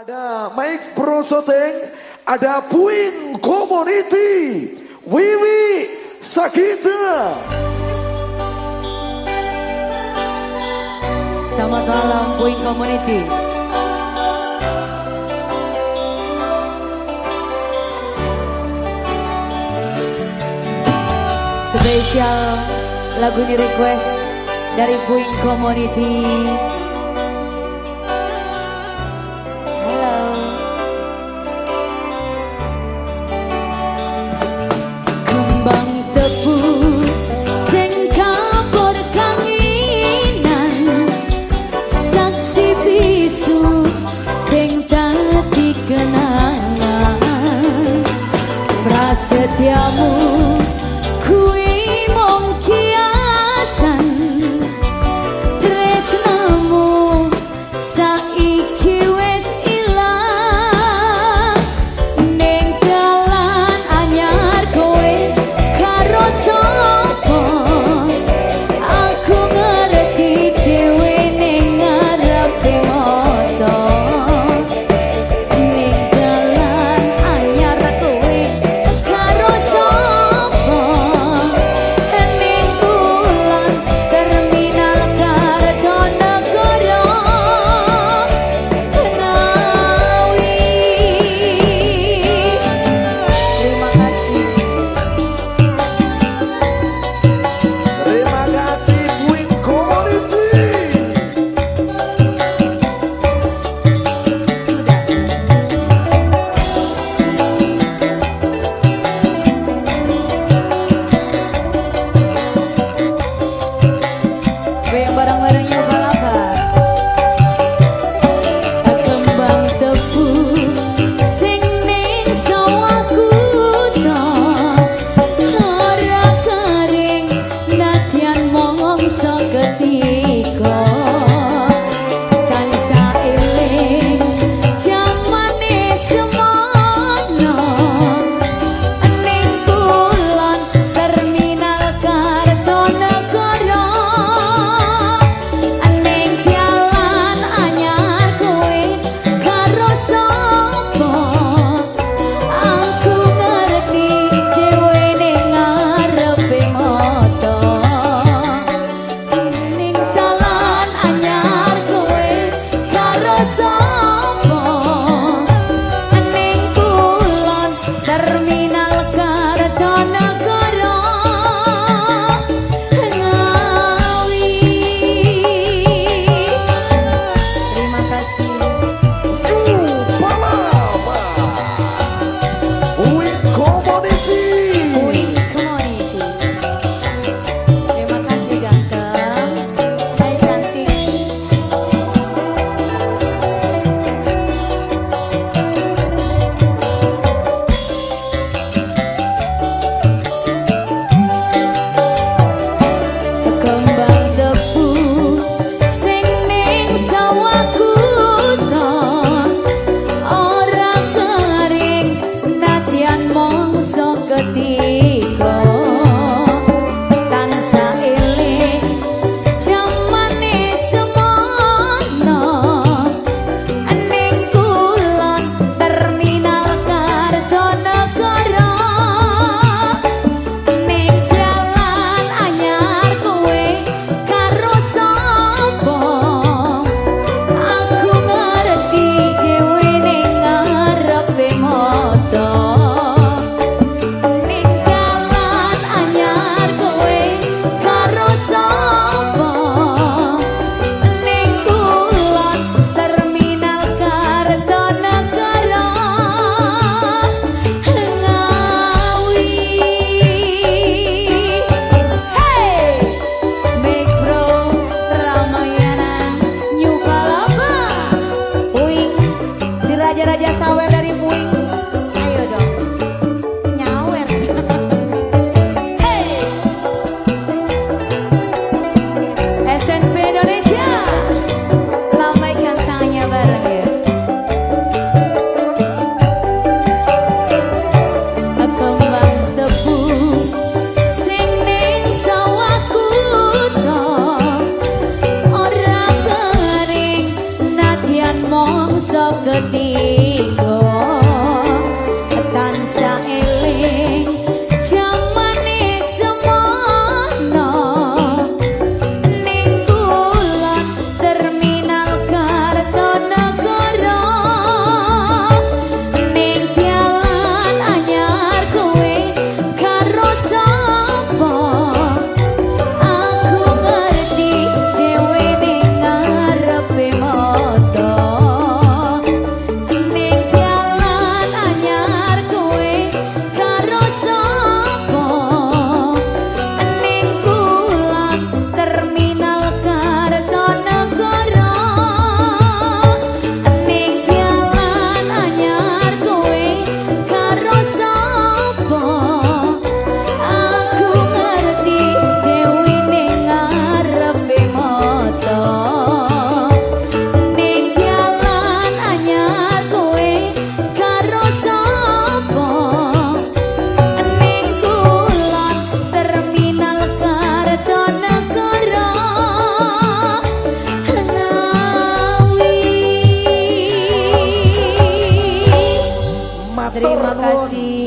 Ada Mike Pro Shooting, ada Puing Community, Wiwi Sakita. Selamat malam Puing Community. Spesial lagu ini request dari Puing Community. Halo. Kembang tebu sing kapur kanginan, saksi bisu sing dadi kenangan, prasetyamu Raja Sawer dari Puing. Ayo dong, nyawer. Hey, SNP Indonesia, lambaikan tangannya bareng ya. Kembang tebu sing ning sawahku to, ora kering nadyan mongso gedhe. dienggo tansah eling jamane semono ning kulon terminal Kartonegoro ning dalan anyar kowe karo sapa aku ngerti dhewe ning ngarepe mata ning dalan anyar kowe karo sapa ning kulon terminal Kartonegoro ning dalan anyar kowe karo sapa aku ngerti dewe ning ngarepe mata ning dalan anyar kowe karo sapa ning kulon terminal Kartonegoro Ngawi. Matur Terima nuwun. kasih.